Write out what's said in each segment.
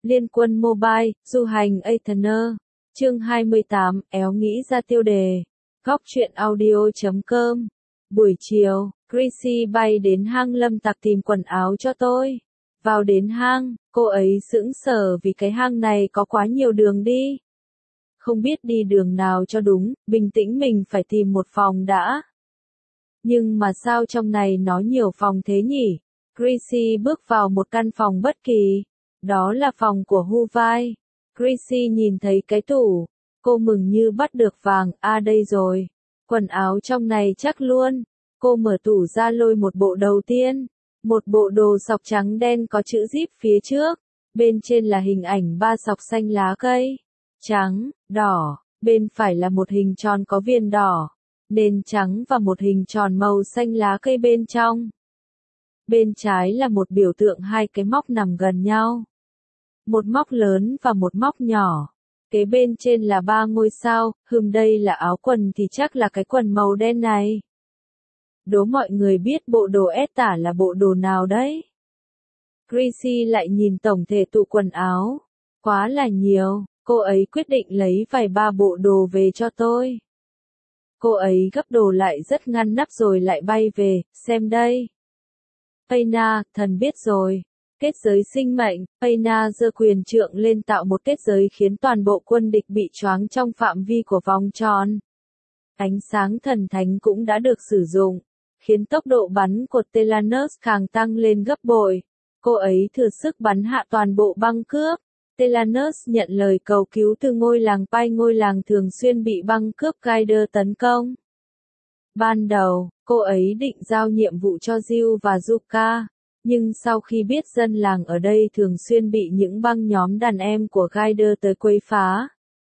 Liên quân Mobile, du hành Aetherner. Chương 28, éo nghĩ ra tiêu đề. Góc truyện audio.com. Buổi chiều, Chrissy bay đến hang Lâm Tặc tìm quần áo cho tôi. Vào đến hang, cô ấy sững sờ vì cái hang này có quá nhiều đường đi. Không biết đi đường nào cho đúng, bình tĩnh mình phải tìm một phòng đã. Nhưng mà sao trong này nó nhiều phòng thế nhỉ? Chrissy bước vào một căn phòng bất kỳ. Đó là phòng của Hu Vai. Chrissy nhìn thấy cái tủ. Cô mừng như bắt được vàng, đây rồi. Quần áo trong này chắc luôn. Cô mở tủ ra lôi một bộ đầu tiên. Một bộ đồ sọc trắng đen có chữ zip phía trước. Bên trên là hình ảnh 3 sọc xanh lá cây. Trắng, đỏ, bên phải là một hình tròn có viên đỏ. Nền trắng và một hình tròn màu xanh lá cây bên trong. Bên trái là một biểu tượng hai cái móc nằm gần nhau. Một móc lớn và một móc nhỏ. Kế bên trên là 3 ngôi sao, đây là áo quần thì chắc là cái quần màu đen này. Đố mọi người biết bộ đồ Esta là bộ đồ nào đấy? Chrissy lại nhìn tổng thể tụ quần áo. Quá là nhiều, cô ấy quyết định lấy vài ba bộ đồ về cho tôi. Cô ấy gấp đồ lại rất ngăn nắp rồi lại bay về, xem đây. Payna, thần biết rồi. Kết giới sinh mệnh, Payna giơ quyền trượng lên tạo một kết giới khiến toàn bộ quân địch bị choáng trong phạm vi của vòng tròn. Ánh sáng thần thánh cũng đã được sử dụng, khiến tốc độ bắn của Telanus càng tăng lên gấp bội. Cô ấy thừa sức bắn hạ toàn bộ băng cướp. Telanus nhận lời cầu cứu từ ngôi làng Pai, ngôi làng thường xuyên bị băng cướp Gaider tấn công. Ban đầu, cô ấy định giao nhiệm vụ cho Jill và Zuka, nhưng sau khi biết dân làng ở đây thường xuyên bị những băng nhóm đàn em của Gaider tới quấy phá,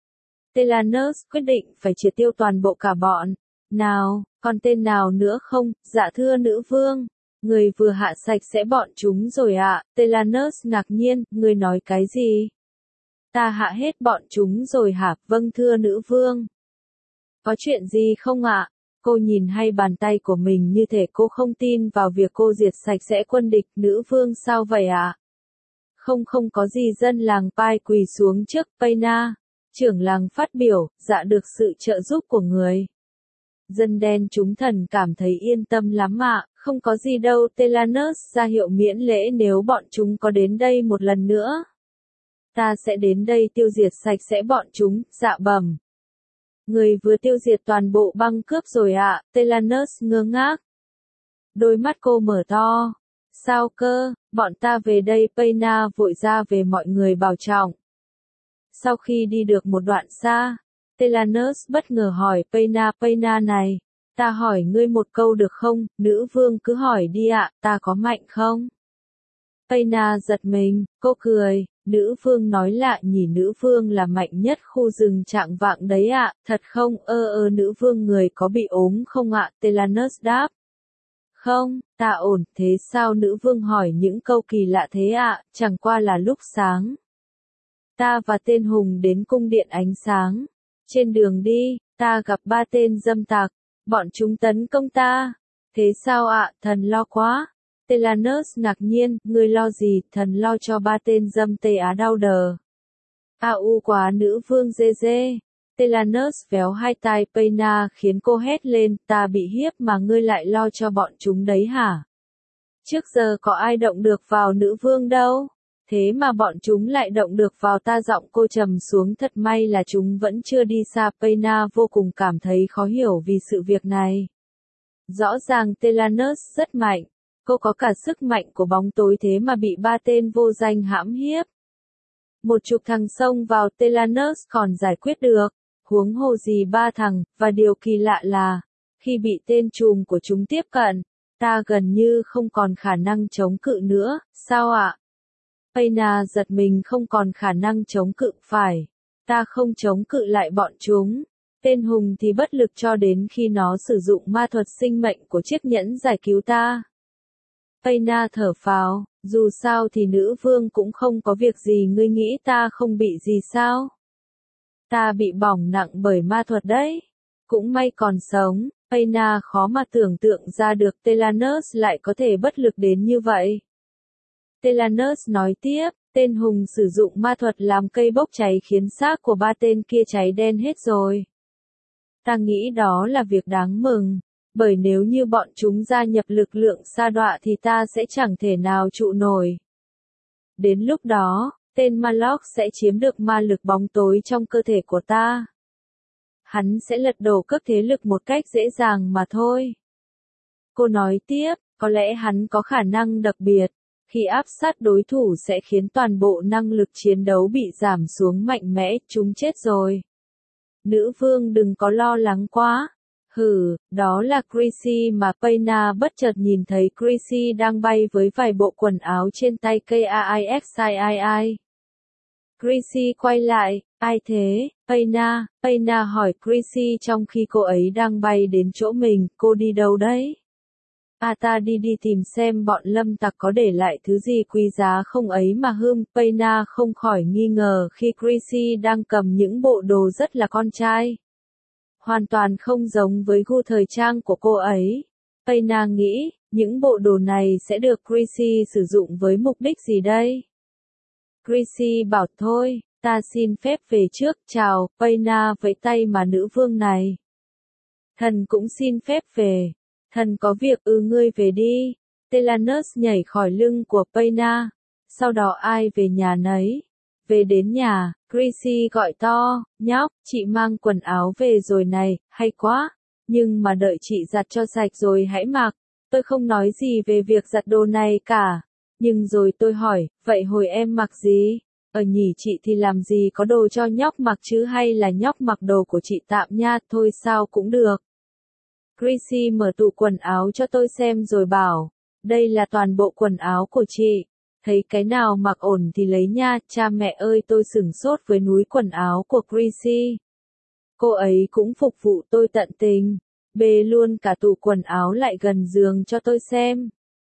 Telanus quyết định phải triệt tiêu toàn bộ cả bọn. Nào, còn tên nào nữa không? Dạ thưa nữ vương. Người vừa hạ sạch sẽ bọn chúng rồi ạ. Telanus ngạc nhiên, người nói cái gì? Ta hạ hết bọn chúng rồi hả? Vâng thưa nữ vương. Có chuyện gì không ạ? Cô nhìn hay bàn tay của mình như thể cô không tin vào việc cô diệt sạch sẽ quân địch. Nữ vương sao vậy ạ? Không có gì. Dân làng Pai quỳ xuống trước Payna. Trưởng làng phát biểu, dạ được sự trợ giúp của người. Dân đen chúng thần cảm thấy yên tâm lắm ạ, không có gì đâu. Telanus ra hiệu miễn lễ nếu bọn chúng có đến đây một lần nữa. Ta sẽ đến đây tiêu diệt sạch sẽ bọn chúng, dạ bẩm. Người vừa tiêu diệt toàn bộ băng cướp rồi ạ. Telanus ngơ ngác. Đôi mắt cô mở to. Sao cơ, bọn ta về đây. Payna vội ra về mọi người bảo trọng. Sau khi đi được một đoạn xa, Telanus bất ngờ hỏi Payna này, ta hỏi ngươi một câu được không? Nữ vương cứ hỏi đi ạ, ta có mạnh không? Payna giật mình, cô cười, nữ vương nói lạ nhỉ, nữ vương là mạnh nhất khu rừng Trạng Vạng đấy ạ, thật không? Nữ vương người có bị ốm không ạ? Telanus đáp. Không, ta ổn. Thế sao? Nữ vương hỏi những câu kỳ lạ thế ạ? Chẳng qua là lúc sáng. Ta và tên Hùng đến cung điện ánh sáng. Trên đường đi, ta gặp 3 tên dâm tặc. Bọn chúng tấn công ta. Thế sao ạ? Thần lo quá. Telanus ngạc nhiên, ngươi lo gì? Thần lo cho 3 tên dâm Tây Á đau đờ. Quá. Nữ vương dê. Telanus véo hai tai Payna khiến cô hét lên, ta bị hiếp mà ngươi lại lo cho bọn chúng đấy hả? Trước giờ có ai động được vào nữ vương đâu. Thế mà bọn chúng lại động được vào ta. Giọng cô trầm xuống, thật may là chúng vẫn chưa đi xa. Payna vô cùng cảm thấy khó hiểu vì sự việc này. Rõ ràng Telanus rất mạnh. Cô có cả sức mạnh của bóng tối thế mà bị 3 tên vô danh hãm hiếp. Một chục thằng xông vào Telanus còn giải quyết được. Huống hồ gì 3 thằng, và điều kỳ lạ là, khi bị tên trùm của chúng tiếp cận, ta gần như không còn khả năng chống cự nữa. Sao ạ? Payna giật mình. Không còn khả năng chống cự, phải. Ta không chống cự lại bọn chúng. Tên Hùng thì bất lực cho đến khi nó sử dụng ma thuật sinh mệnh của chiếc nhẫn giải cứu ta. Payna thở phào, dù sao thì nữ vương cũng không có việc gì. Ngươi nghĩ ta không bị gì sao? Ta bị bỏng nặng bởi ma thuật đấy. Cũng may còn sống. Payna khó mà tưởng tượng ra được Telanus lại có thể bất lực đến như vậy. Telanus nói tiếp, Tên Hùng sử dụng ma thuật làm cây bốc cháy khiến xác của ba tên kia cháy đen hết rồi. Ta nghĩ đó là việc đáng mừng, bởi nếu như bọn chúng gia nhập lực lượng sa đọa thì ta sẽ chẳng thể nào trụ nổi. Đến lúc đó, tên Maloch sẽ chiếm được ma lực bóng tối trong cơ thể của ta. Hắn sẽ lật đổ các thế lực một cách dễ dàng mà thôi. Cô nói tiếp, có lẽ hắn có khả năng đặc biệt. Khi áp sát đối thủ sẽ khiến toàn bộ năng lực chiến đấu bị giảm xuống mạnh mẽ, chúng chết rồi. Nữ vương đừng có lo lắng quá. Đó là Chrissy mà Payna bất chợt nhìn thấy Chrissy đang bay với vài bộ quần áo trên tay KAIXII. Chrissy quay lại, ai thế? Payna hỏi Chrissy trong khi cô ấy đang bay đến chỗ mình, cô đi đâu đấy? Ta đi tìm xem bọn lâm tặc có để lại thứ gì quý giá không ấy mà Payna không khỏi nghi ngờ khi Chrissy đang cầm những bộ đồ rất là con trai. Hoàn toàn không giống với gu thời trang của cô ấy. Payna nghĩ, những bộ đồ này sẽ được Chrissy sử dụng với mục đích gì đây? Chrissy bảo thôi, ta xin phép về trước, chào, Payna vẫy tay mà nữ vương này. Thần cũng xin phép về. Thần có việc ngươi về đi. Telanus nhảy khỏi lưng của Payna. Sau đó ai về nhà nấy. Về đến nhà, Chrissy gọi to, nhóc, chị mang quần áo về rồi này, hay quá. Nhưng mà đợi chị giặt cho sạch rồi hãy mặc. Tôi không nói gì về việc giặt đồ này cả. Nhưng rồi tôi hỏi, vậy hồi em mặc gì? Nhỉ chị thì làm gì có đồ cho nhóc mặc chứ hay là nhóc mặc đồ của chị tạm nha, thôi sao cũng được. Chrissy mở tủ quần áo cho tôi xem rồi bảo, đây là toàn bộ quần áo của chị. Thấy cái nào mặc ổn thì lấy nha, cha mẹ ơi tôi sửng sốt với núi quần áo của Chrissy. Cô ấy cũng phục vụ tôi tận tình, bê luôn cả tủ quần áo lại gần giường cho tôi xem.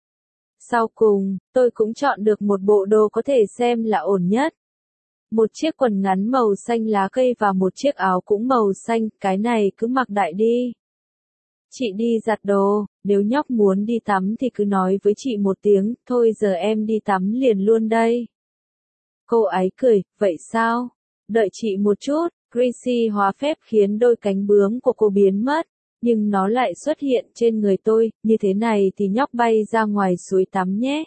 Sau cùng, tôi cũng chọn được một bộ đồ có thể xem là ổn nhất. Một chiếc quần ngắn màu xanh lá cây và một chiếc áo cũng màu xanh, cái này cứ mặc đại đi. Chị đi giặt đồ, nếu nhóc muốn đi tắm thì cứ nói với chị một tiếng, thôi giờ em đi tắm liền luôn đây. Cô ấy cười, vậy sao? Đợi chị một chút, Chrissy hóa phép khiến đôi cánh bướm của cô biến mất, nhưng nó lại xuất hiện trên người tôi, như thế này thì nhóc bay ra ngoài suối tắm nhé.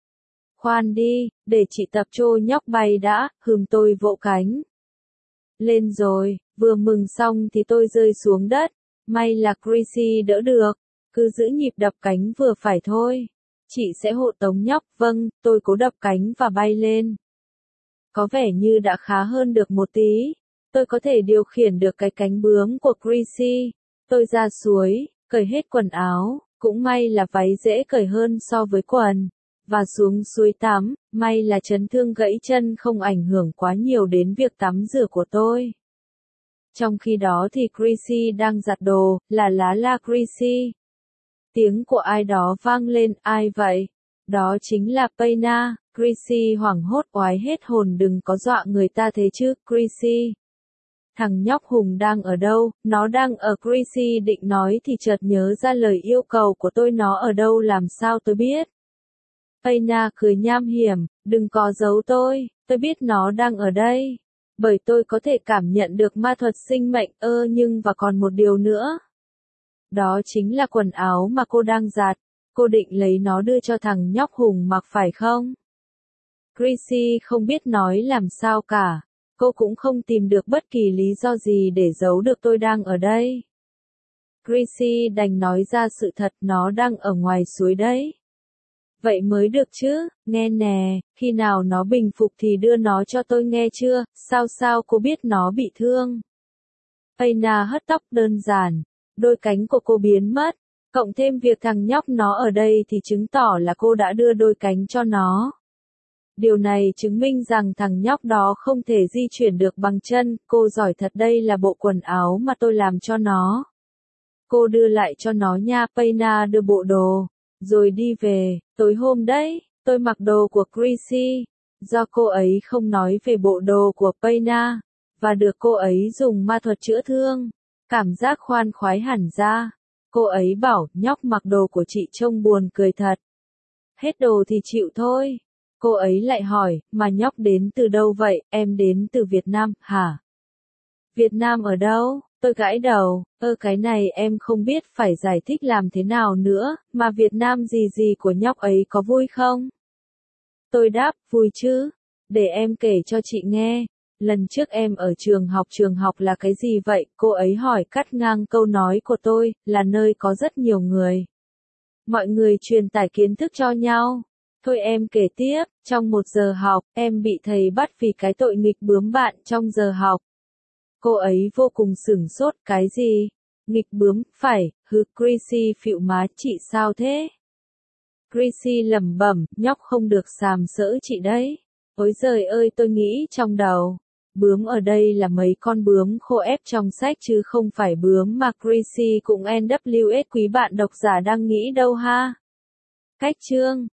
Khoan đi, để chị tập cho nhóc bay đã, tôi vỗ cánh. Lên rồi, vừa mừng xong thì tôi rơi xuống đất. May là Chrissy đỡ được, cứ giữ nhịp đập cánh vừa phải thôi. Chị sẽ hộ tống nhóc, vâng, tôi cố đập cánh và bay lên. Có vẻ như đã khá hơn được một tí. Tôi có thể điều khiển được cái cánh bướm của Chrissy. Tôi ra suối, cởi hết quần áo, cũng may là váy dễ cởi hơn so với quần. Và xuống suối tắm, may là chấn thương gãy chân không ảnh hưởng quá nhiều đến việc tắm rửa của tôi. Trong khi đó thì Chrissy đang giặt đồ, la Chrissy. Tiếng của ai đó vang lên, ai vậy? Đó chính là Payna. Chrissy hoảng hốt oái hết hồn, đừng có dọa người ta thế chứ, Chrissy. Thằng nhóc Hùng đang ở đâu? Nó đang ở. Chrissy định nói thì chợt nhớ ra lời yêu cầu của tôi, nó ở đâu làm sao tôi biết. Payna cười nham hiểm, đừng có giấu tôi biết nó đang ở đây. Bởi tôi có thể cảm nhận được ma thuật sinh mệnh, nhưng và còn một điều nữa. Đó chính là quần áo mà cô đang giặt. Cô định lấy nó đưa cho thằng nhóc Hùng mặc phải không? Chrissy không biết nói làm sao cả. Cô cũng không tìm được bất kỳ lý do gì để giấu được tôi đang ở đây. Chrissy đành nói ra sự thật, nó đang ở ngoài suối đấy. Vậy mới được chứ, nghe nè, khi nào nó bình phục thì đưa nó cho tôi nghe chưa, sao cô biết nó bị thương? Payna hất tóc đơn giản, đôi cánh của cô biến mất, cộng thêm việc thằng nhóc nó ở đây thì chứng tỏ là cô đã đưa đôi cánh cho nó. Điều này chứng minh rằng thằng nhóc đó không thể di chuyển được bằng chân, cô giỏi thật, đây là bộ quần áo mà tôi làm cho nó. Cô đưa lại cho nó nha. Payna đưa bộ đồ, rồi đi về. Tối hôm đấy, tôi mặc đồ của Chrissy, do cô ấy không nói về bộ đồ của Payna, và được cô ấy dùng ma thuật chữa thương. Cảm giác khoan khoái hẳn ra. Cô ấy bảo, nhóc mặc đồ của chị trông buồn cười thật. Hết đồ thì chịu thôi. Cô ấy lại hỏi, mà nhóc đến từ đâu vậy, em đến từ Việt Nam, hả? Việt Nam ở đâu? Tôi gãi đầu, cái này em không biết phải giải thích làm thế nào nữa, mà Việt Nam gì gì của nhóc ấy có vui không? Tôi đáp, vui chứ. Để em kể cho chị nghe. Lần trước em ở trường học là cái gì vậy? Cô ấy hỏi cắt ngang câu nói của tôi, là nơi có rất nhiều người. Mọi người truyền tải kiến thức cho nhau. Thôi em kể tiếp, trong một giờ học, em bị thầy bắt vì cái tội nghịch bướm bạn trong giờ học. Cô ấy vô cùng sửng sốt, cái gì? Nghịch bướm, phải, Chrissy phịu má, chị sao thế? Chrissy lẩm bẩm, nhóc không được sàm sỡ chị đấy. Ôi giời ơi, tôi nghĩ trong đầu. Bướm ở đây là mấy con bướm khô ép trong sách chứ không phải bướm mà Chrissy cùng NWS quý bạn độc giả đang nghĩ đâu ha. Cách chương